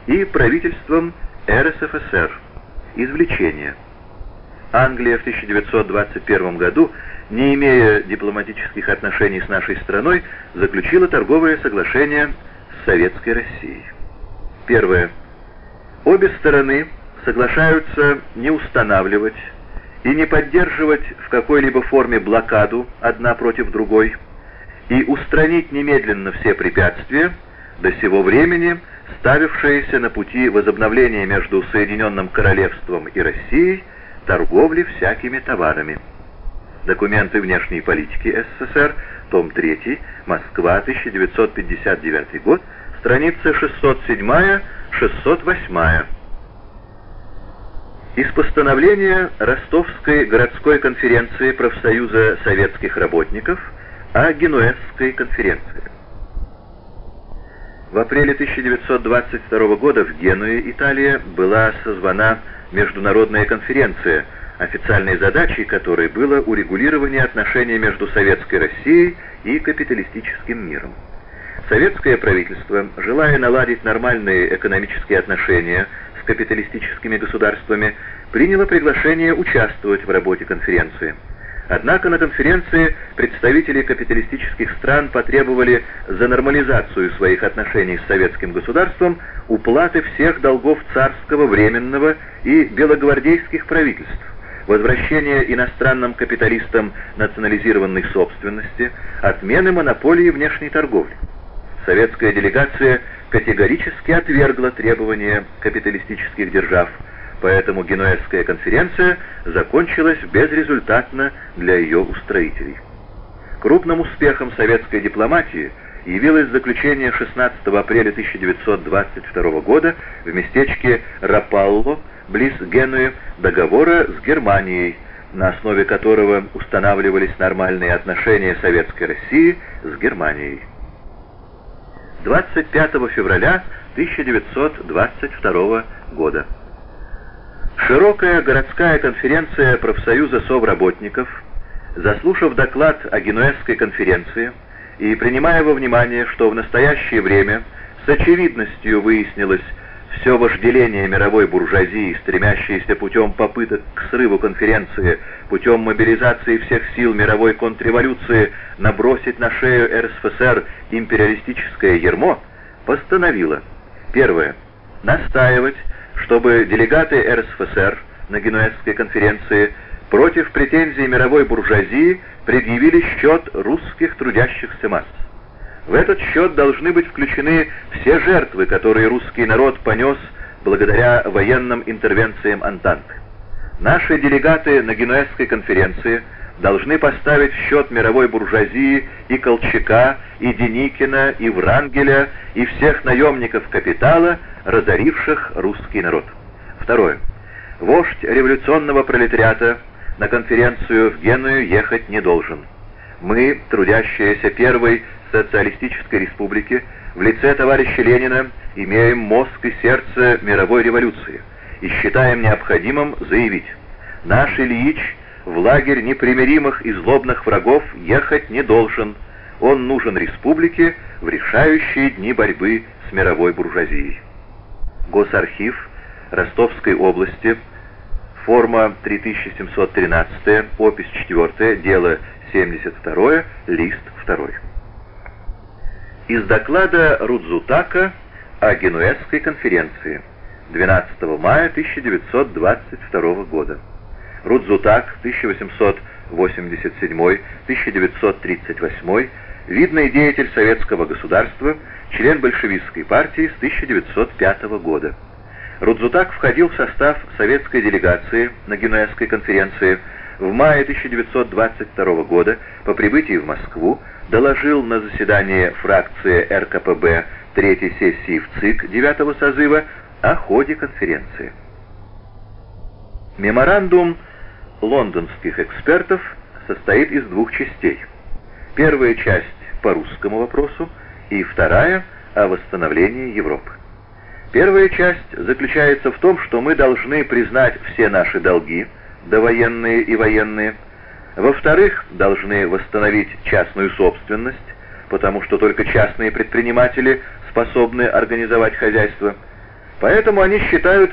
и правительством РСФСР. Извлечение. Англия в 1921 году, не имея дипломатических отношений с нашей страной, заключила торговое соглашение с Советской Россией. Первое. Обе стороны соглашаются не устанавливать и не поддерживать в какой-либо форме блокаду одна против другой и устранить немедленно все препятствия, до сего времени ставившиеся на пути возобновления между Соединенным Королевством и Россией торговли всякими товарами. Документы внешней политики СССР, том 3, Москва, 1959 год, страница 607-608. Из постановления Ростовской городской конференции профсоюза советских работников о Генуэзской конференции. В апреле 1922 года в Генуе, Италия, была созвана международная конференция, официальной задачей которой было урегулирование отношений между Советской Россией и капиталистическим миром. Советское правительство, желая наладить нормальные экономические отношения с капиталистическими государствами, приняло приглашение участвовать в работе конференции. Однако на конференции представители капиталистических стран потребовали за нормализацию своих отношений с советским государством уплаты всех долгов царского, временного и белогвардейских правительств, возвращения иностранным капиталистам национализированной собственности, отмены монополии внешней торговли. Советская делегация категорически отвергла требования капиталистических держав, поэтому Генуэзская конференция закончилась безрезультатно для ее устроителей. Крупным успехом советской дипломатии явилось заключение 16 апреля 1922 года в местечке Рапалло, близ Генуи, договора с Германией, на основе которого устанавливались нормальные отношения Советской России с Германией. 25 февраля 1922 года. Широкая городская конференция профсоюза совработников, заслушав доклад о Генуэзской конференции и принимая во внимание, что в настоящее время с очевидностью выяснилось все вожделение мировой буржуазии, стремящейся путем попыток к срыву конференции, путем мобилизации всех сил мировой контрреволюции набросить на шею РСФСР империалистическое ярмо, постановила: первое. Настаивать, чтобы делегаты РСФСР на Генуэзской конференции против претензий мировой буржуазии предъявили счет русских трудящихся масс. В этот счет должны быть включены все жертвы, которые русский народ понес благодаря военным интервенциям Антанты. Наши делегаты на Генуэзской конференции должны поставить в счет мировой буржуазии и Колчака, и Деникина, и Врангеля, и всех наемников капитала, разоривших русский народ. Второе. Вождь революционного пролетариата на конференцию в Геную ехать не должен. Мы, трудящиеся первой социалистической республики, в лице товарища Ленина имеем мозг и сердце мировой революции и считаем необходимым заявить: наш Ильич в лагерь непримиримых и злобных врагов ехать не должен. Он нужен республике в решающие дни борьбы с мировой буржуазией. Госархив Ростовской области, форма 3713, опись 4, дело 72, лист 2. Из доклада Рудзутака о Генуэзской конференции 12 мая 1922 года. Рудзутак, 1887-1938, видный деятель советского государства, член большевистской партии с 1905 года. Рудзутак входил в состав советской делегации на Генуэзской конференции. В мае 1922 года по прибытии в Москву доложил на заседании фракции РКПБ Третьей сессии в ЦИК 9-го созыва о ходе конференции. Меморандум лондонских экспертов состоит из двух частей. Первая часть по русскому вопросу и вторая о восстановлении Европы. Первая часть заключается в том, что мы должны признать все наши долги, довоенные и военные. Во-вторых, должны восстановить частную собственность, потому что только частные предприниматели способны организовать хозяйство. Поэтому они считают